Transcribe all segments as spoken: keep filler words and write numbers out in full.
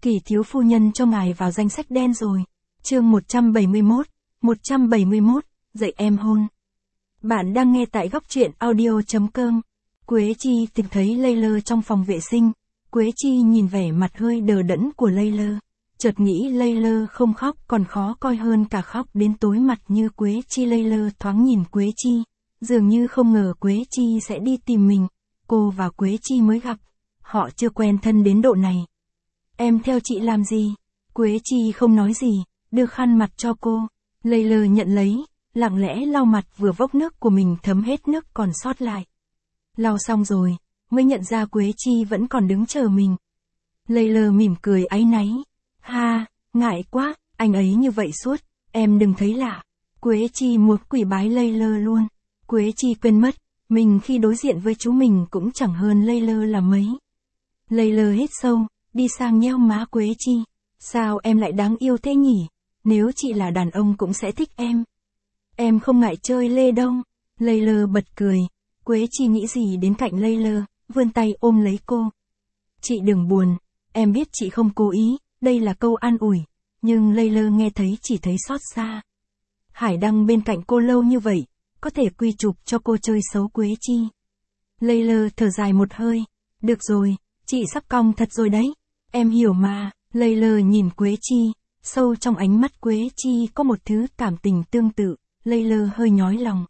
Kỳ thiếu phu nhân cho ngài vào danh sách đen rồi. Chương một trăm bảy mươi mốt, một trăm bảy mươi mốt, dạy em hôn. Bạn đang nghe tại góc truyện audio chấm com. Quế Chi tìm thấy Layla trong phòng vệ sinh. Quế Chi nhìn vẻ mặt hơi đờ đẫn của Layla. Chợt nghĩ Layla không khóc còn khó coi hơn cả khóc đến tối mặt như Quế Chi. Layla thoáng nhìn Quế Chi, dường như không ngờ Quế Chi sẽ đi tìm mình. Cô và Quế Chi mới gặp, họ chưa quen thân đến độ này. Em theo chị làm gì? Quế Chi không nói gì, đưa khăn mặt cho cô. Layla nhận lấy, lặng lẽ lau mặt vừa vốc nước của mình thấm hết nước còn sót lại. Lau xong rồi, mới nhận ra Quế Chi vẫn còn đứng chờ mình. Layla mỉm cười áy náy. Ha, ngại quá, anh ấy như vậy suốt, em đừng thấy lạ. Quế Chi muốn quỳ bái Layla luôn. Quế Chi quên mất, mình khi đối diện với chú mình cũng chẳng hơn Layla là mấy. Layla hít sâu, đi sang nheo má Quế Chi. Sao em lại đáng yêu thế nhỉ? Nếu chị là đàn ông cũng sẽ thích em. Em không ngại chơi lê đâu. Layla bật cười. Quế Chi nghĩ gì đến cạnh Layla, vươn tay ôm lấy cô. Chị đừng buồn, em biết chị không cố ý, đây là câu an ủi. Nhưng Layla nghe thấy chỉ thấy xót xa. Hải Đăng bên cạnh cô lâu như vậy, có thể quy chụp cho cô chơi xấu Quế Chi. Layla thở dài một hơi. Được rồi, chị sắp cong thật rồi đấy. Em hiểu mà. Layla nhìn Quế Chi, sâu trong ánh mắt Quế Chi có một thứ cảm tình tương tự. Layla hơi nhói lòng.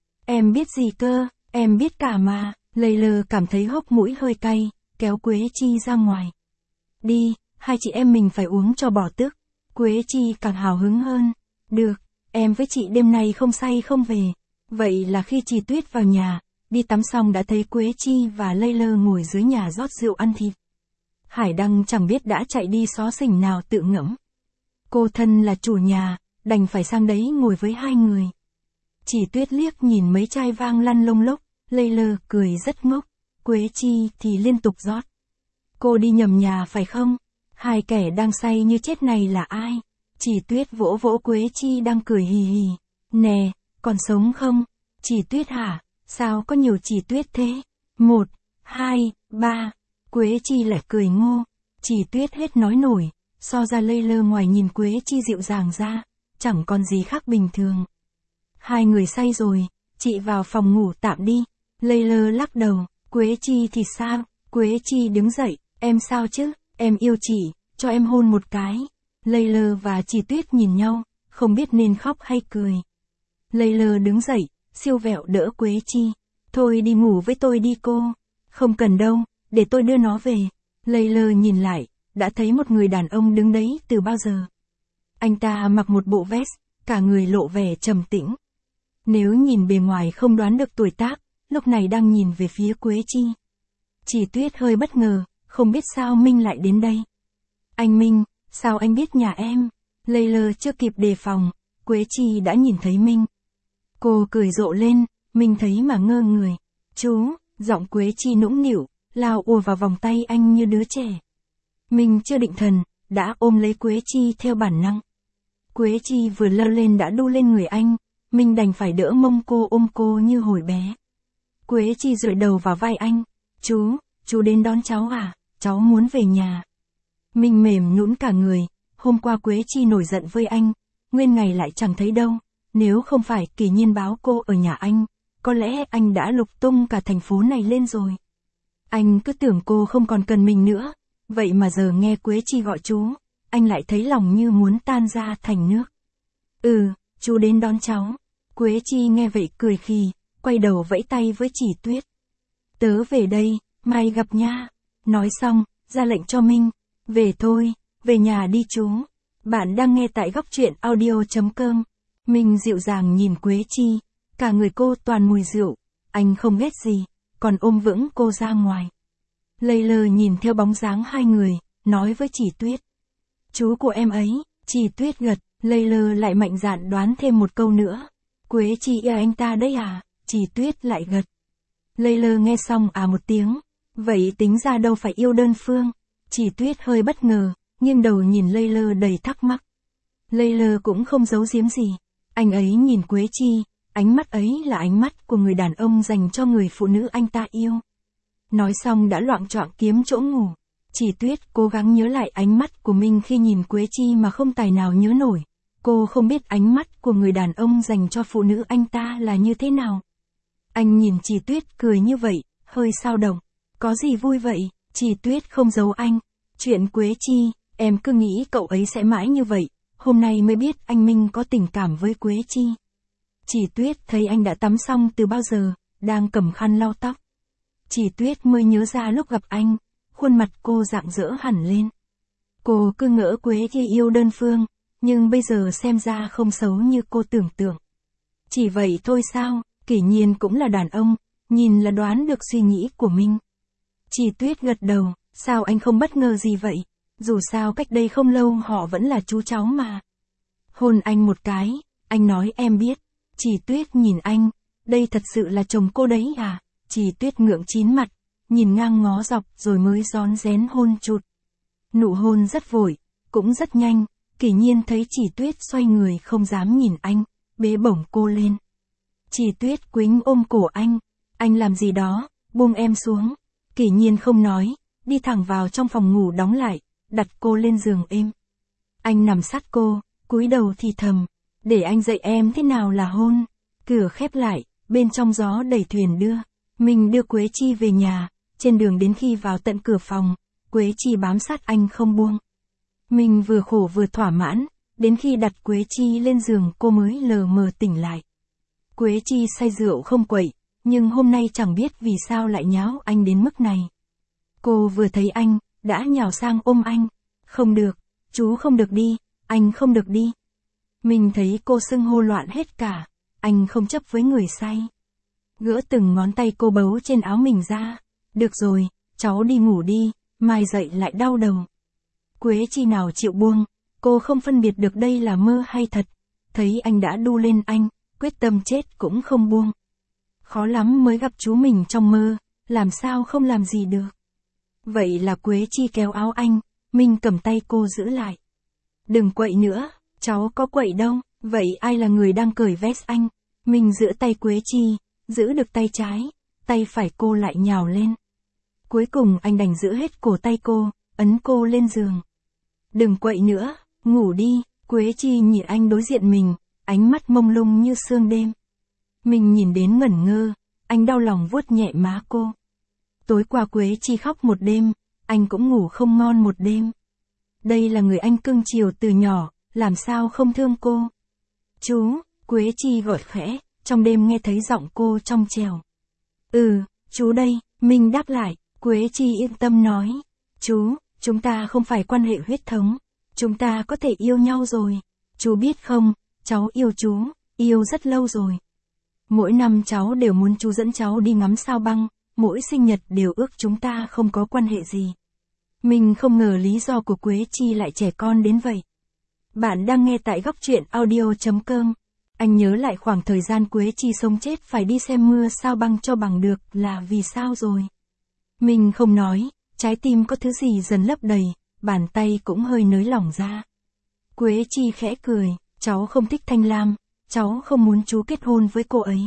Em biết gì cơ, em biết cả mà. Layla cảm thấy hốc mũi hơi cay, kéo Quế Chi ra ngoài. Đi, hai chị em mình phải uống cho bỏ tức. Quế Chi càng hào hứng hơn. Được, em với chị đêm nay không say không về. Vậy là khi Chi Tuyết vào nhà, đi tắm xong đã thấy Quế Chi và Layla ngồi dưới nhà rót rượu ăn thịt. Hải Đăng chẳng biết đã chạy đi xó xỉnh nào tự ngẫm. Cô thân là chủ nhà, đành phải sang đấy ngồi với hai người. Chỉ Tuyết liếc nhìn mấy chai vang lăn lông lốc, Layla cười rất ngốc, Quế Chi thì liên tục rót. Cô đi nhầm nhà phải không? Hai kẻ đang say như chết này là ai? Chỉ Tuyết vỗ vỗ Quế Chi đang cười hì hì. Nè, còn sống không? Chỉ Tuyết hả? Sao có nhiều Chỉ Tuyết thế? Một, hai, ba. Quế Chi lại cười ngô. Chỉ Tuyết hết nói nổi, so ra Layla ngoài nhìn Quế Chi dịu dàng ra, chẳng còn gì khác bình thường. Hai người say rồi, chị vào phòng ngủ tạm đi. Layla lắc đầu. Quế Chi thì sao? Quế Chi đứng dậy. Em sao chứ? Em yêu chị, cho em hôn một cái. Layla và Chỉ Tuyết nhìn nhau, không biết nên khóc hay cười. Layla đứng dậy, siêu vẹo đỡ Quế Chi. Thôi đi ngủ với tôi đi cô. Không cần đâu, để tôi đưa nó về. Layla nhìn lại, đã thấy một người đàn ông đứng đấy từ bao giờ. Anh ta mặc một bộ vest, cả người lộ vẻ trầm tĩnh. Nếu nhìn bề ngoài không đoán được tuổi tác, lúc này đang nhìn về phía Quế Chi. Chỉ Tuyết hơi bất ngờ, không biết sao Minh lại đến đây. Anh Minh, sao anh biết nhà em? Layla chưa kịp đề phòng, Quế Chi đã nhìn thấy Minh. Cô cười rộ lên, Minh thấy mà ngơ người. Chú, giọng Quế Chi nũng nịu, lao ùa vào vòng tay anh như đứa trẻ. Minh chưa định thần, đã ôm lấy Quế Chi theo bản năng. Quế Chi vừa leo lên đã đu lên người anh, Minh đành phải đỡ mông cô ôm cô như hồi bé. Quế Chi dựa đầu vào vai anh. Chú, chú đến đón cháu à, cháu muốn về nhà. Minh mềm nhũn cả người, hôm qua Quế Chi nổi giận với anh, nguyên ngày lại chẳng thấy đâu, nếu không phải Kỳ Nhiên báo cô ở nhà anh, có lẽ anh đã lục tung cả thành phố này lên rồi. Anh cứ tưởng cô không còn cần mình nữa, vậy mà giờ nghe Quế Chi gọi chú, anh lại thấy lòng như muốn tan ra thành nước. Ừ, chú đến đón cháu. Quế Chi nghe vậy cười khì, quay đầu vẫy tay với Chỉ Tuyết. Tớ về đây, mai gặp nha. Nói xong, ra lệnh cho Minh. Về thôi, về nhà đi chú. Bạn đang nghe tại góc truyện audio chấm com. Minh dịu dàng nhìn Quế Chi, cả người cô toàn mùi rượu, anh không ghét gì, còn ôm vững cô ra ngoài. Layla nhìn theo bóng dáng hai người, nói với Chỉ Tuyết. Chú của em ấy. Chỉ Tuyết gật, Layla lại mạnh dạn đoán thêm một câu nữa. Quế Chi yêu anh ta đấy à? Chỉ Tuyết lại gật. Layla nghe xong à một tiếng. Vậy tính ra đâu phải yêu đơn phương. Chỉ Tuyết hơi bất ngờ, nghiêng đầu nhìn Layla đầy thắc mắc. Layla cũng không giấu giếm gì. Anh ấy nhìn Quế Chi, ánh mắt ấy là ánh mắt của người đàn ông dành cho người phụ nữ anh ta yêu. Nói xong đã loạng choạng kiếm chỗ ngủ. Chỉ Tuyết cố gắng nhớ lại ánh mắt của mình khi nhìn Quế Chi mà không tài nào nhớ nổi. Cô không biết ánh mắt của người đàn ông dành cho phụ nữ anh ta là như thế nào. Anh nhìn Chỉ Tuyết cười như vậy, hơi xao động. Có gì vui vậy? Chỉ Tuyết không giấu anh. Chuyện Quế Chi, em cứ nghĩ cậu ấy sẽ mãi như vậy. Hôm nay mới biết anh Minh có tình cảm với Quế Chi. Chỉ Tuyết thấy anh đã tắm xong từ bao giờ, đang cầm khăn lau tóc. Chỉ Tuyết mới nhớ ra lúc gặp anh, khuôn mặt cô rạng rỡ hẳn lên. Cô cứ ngỡ Quế Chi yêu đơn phương, nhưng bây giờ xem ra không xấu như cô tưởng tượng. Chỉ vậy thôi sao, Kỷ Nhiên cũng là đàn ông, nhìn là đoán được suy nghĩ của mình. Chỉ Tuyết gật đầu, sao anh không bất ngờ gì vậy? Dù sao cách đây không lâu họ vẫn là chú cháu mà. Hôn anh một cái, anh nói em biết. Chỉ Tuyết nhìn anh, đây thật sự là chồng cô đấy à? Chỉ Tuyết ngượng chín mặt, nhìn ngang ngó dọc rồi mới rón rén hôn chụt. Nụ hôn rất vội, cũng rất nhanh, Kỷ Nhiên thấy Chỉ Tuyết xoay người không dám nhìn anh, bế bổng cô lên. Chỉ Tuyết quýnh ôm cổ anh, anh làm gì đó, buông em xuống. Kỷ Nhiên không nói, đi thẳng vào trong phòng ngủ đóng lại, đặt cô lên giường êm. Anh nằm sát cô, cúi đầu thì thầm, để anh dạy em thế nào là hôn. Cửa khép lại, bên trong gió đẩy thuyền đưa. Mình đưa Quế Chi về nhà, trên đường đến khi vào tận cửa phòng, Quế Chi bám sát anh không buông. Mình vừa khổ vừa thỏa mãn, đến khi đặt Quế Chi lên giường cô mới lờ mờ tỉnh lại. Quế Chi say rượu không quậy, nhưng hôm nay chẳng biết vì sao lại nháo anh đến mức này. Cô vừa thấy anh, đã nhào sang ôm anh. Không được, chú không được đi, anh không được đi. Mình thấy cô sưng hô loạn hết cả, anh không chấp với người say. Gỡ từng ngón tay cô bấu trên áo mình ra. Được rồi, cháu đi ngủ đi, mai dậy lại đau đầu. Quế Chi nào chịu buông, cô không phân biệt được đây là mơ hay thật. Thấy anh đã đu lên anh, quyết tâm chết cũng không buông. Khó lắm mới gặp chú mình trong mơ, làm sao không làm gì được. Vậy là Quế Chi kéo áo anh, mình cầm tay cô giữ lại. Đừng quậy nữa, cháu có quậy đâu, vậy ai là người đang cởi vest anh? Mình giữ tay Quế Chi, giữ được tay trái, tay phải cô lại nhào lên. Cuối cùng anh đành giữ hết cổ tay cô, ấn cô lên giường. Đừng quậy nữa, ngủ đi. Quế Chi nhìn anh đối diện mình, ánh mắt mông lung như sương đêm. Mình nhìn đến ngẩn ngơ, anh đau lòng vuốt nhẹ má cô. Tối qua Quế Chi khóc một đêm, anh cũng ngủ không ngon một đêm. Đây là người anh cưng chiều từ nhỏ, làm sao không thương cô. Chú, Quế Chi gọi khẽ, trong đêm nghe thấy giọng cô trong trèo. Ừ, chú đây, mình đáp lại, Quế Chi yên tâm nói. Chú, chúng ta không phải quan hệ huyết thống, chúng ta có thể yêu nhau rồi. Chú biết không, cháu yêu chú, yêu rất lâu rồi. Mỗi năm cháu đều muốn chú dẫn cháu đi ngắm sao băng, mỗi sinh nhật đều ước chúng ta không có quan hệ gì. Mình không ngờ lý do của Quế Chi lại trẻ con đến vậy. Bạn đang nghe tại góc truyện audio chấm com. Anh nhớ lại khoảng thời gian Quế Chi sống chết phải đi xem mưa sao băng cho bằng được là vì sao rồi. Mình không nói, trái tim có thứ gì dần lấp đầy, bàn tay cũng hơi nới lỏng ra. Quế Chi khẽ cười, cháu không thích Thanh Lam, cháu không muốn chú kết hôn với cô ấy.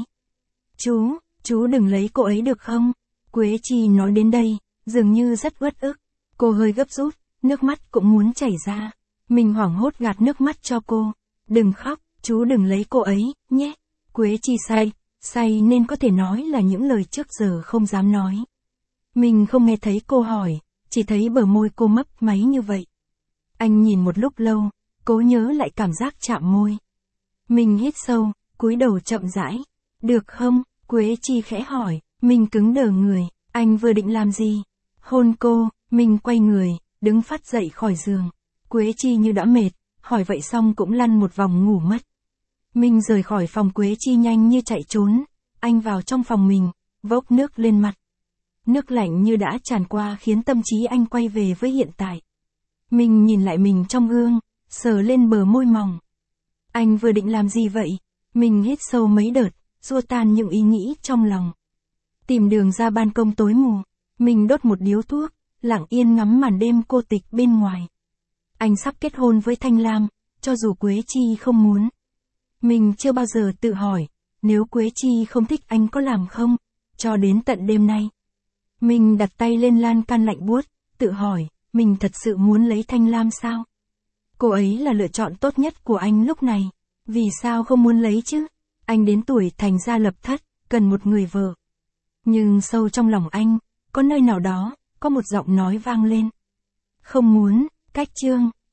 Chú, chú đừng lấy cô ấy được không? Quế Chi nói đến đây, dường như rất uất ức. Cô hơi gấp rút, nước mắt cũng muốn chảy ra. Mình hoảng hốt gạt nước mắt cho cô. Đừng khóc, chú đừng lấy cô ấy, nhé. Quế Chi say, say nên có thể nói là những lời trước giờ không dám nói. Mình không nghe thấy cô hỏi, chỉ thấy bờ môi cô mấp máy như vậy. Anh nhìn một lúc lâu, cố nhớ lại cảm giác chạm môi. Mình hít sâu, cúi đầu chậm rãi. Được không? Quế Chi khẽ hỏi. Mình cứng đờ người. Anh vừa định làm gì? Hôn cô. Mình quay người, đứng phát dậy khỏi giường. Quế Chi như đã mệt, hỏi vậy xong cũng lăn một vòng ngủ mất. Mình rời khỏi phòng Quế Chi nhanh như chạy trốn. Anh vào trong phòng mình, vốc nước lên mặt. Nước lạnh như đã tràn qua khiến tâm trí anh quay về với hiện tại. Mình nhìn lại mình trong gương, sờ lên bờ môi mỏng. Anh vừa định làm gì vậy? Mình hít sâu mấy đợt, xua tan những ý nghĩ trong lòng. Tìm đường ra ban công tối mù, mình đốt một điếu thuốc, lặng yên ngắm màn đêm cô tịch bên ngoài. Anh sắp kết hôn với Thanh Lam, cho dù Quế Chi không muốn. Mình chưa bao giờ tự hỏi, nếu Quế Chi không thích anh có làm không? Cho đến tận đêm nay. Mình đặt tay lên lan can lạnh buốt, tự hỏi, Mình thật sự muốn lấy Thanh Lam sao? Cô ấy là lựa chọn tốt nhất của anh lúc này. Vì sao không muốn lấy chứ? Anh đến tuổi thành gia lập thất, cần một người vợ. Nhưng sâu trong lòng anh, có nơi nào đó, có một giọng nói vang lên. Không muốn, Cách Chương.